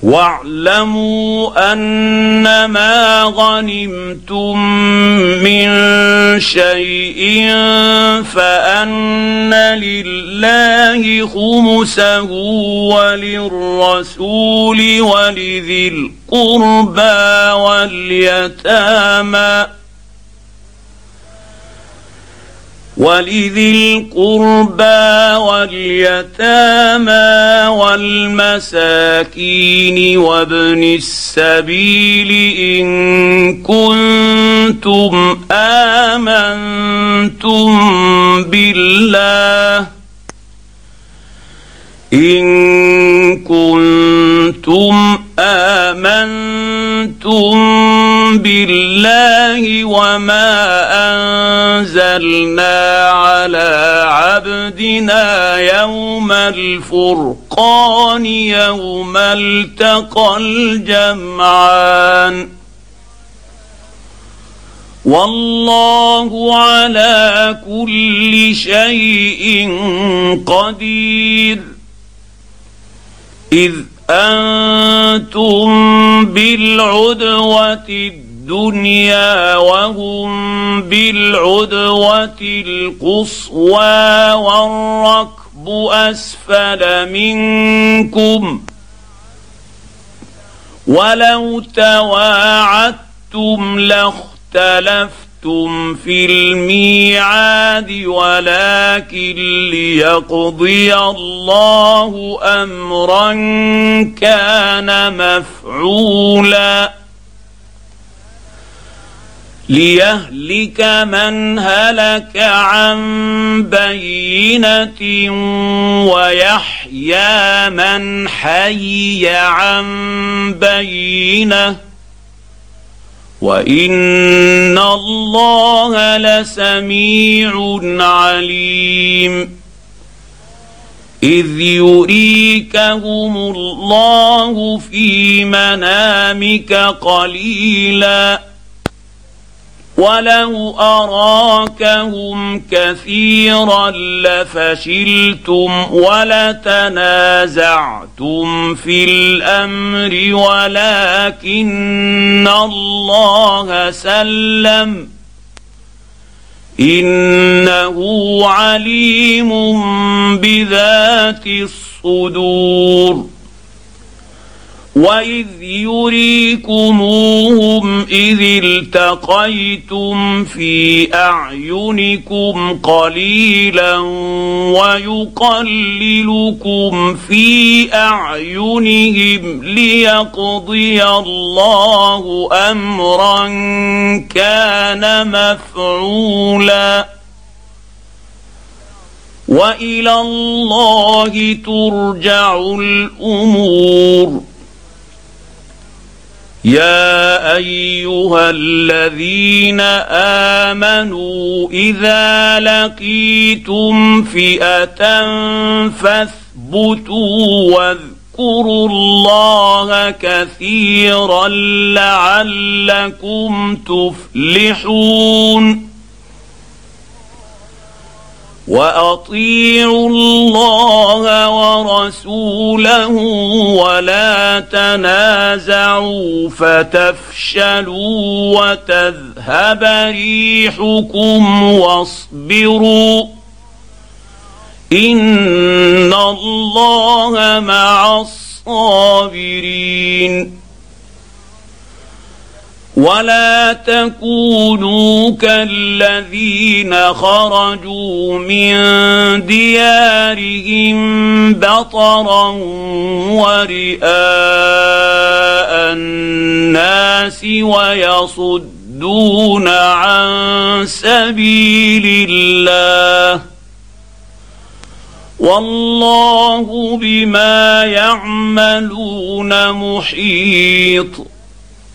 واعلموا أنما غنمتم من شيء فأن لله خمسه وللرسول ولذي القربى واليتامى والمساكين وابن السبيل إن كنتم آمنتم بالله وما أنزلنا على عبدنا يوم الفرقان يوم التقى الجمعان والله على كل شيء قدير. إذ أنتم بالعدوة الدنيا وهم بالعدوة القصوى والركب أسفل منكم ولو تواعدتم لاختلفتم في الميعاد ولكن ليقضي الله أمرا كان مفعولا ليهلك من هلك عن بينة ويحيى من حي عن بينة وإن الله لسميع عليم. إذ يريكهم الله في منامك قليلا ولو أراكهم كثيرا لفشلتم ولتنازعتم في الأمر ولكن الله سلم إنه عليم بذات الصدور. وإذ يريكموهم إذ التقيتم في أعينكم قليلا ويقللكم في أعينهم ليقضي الله أمرا كان مفعولا وإلى الله ترجع الأمور. يا أيها الذين آمنوا إذا لقيتم فئة فاثبتوا واذكروا الله كثيرا لعلكم تفلحون. وأطيعوا الله ورسوله ولا تنازعوا فتفشلوا وتذهب ريحكم واصبروا إن الله مع الصابرين. ولا تكونوا كالذين خرجوا من ديارهم بطرا ورئاء الناس ويصدون عن سبيل الله والله بما يعملون محيط.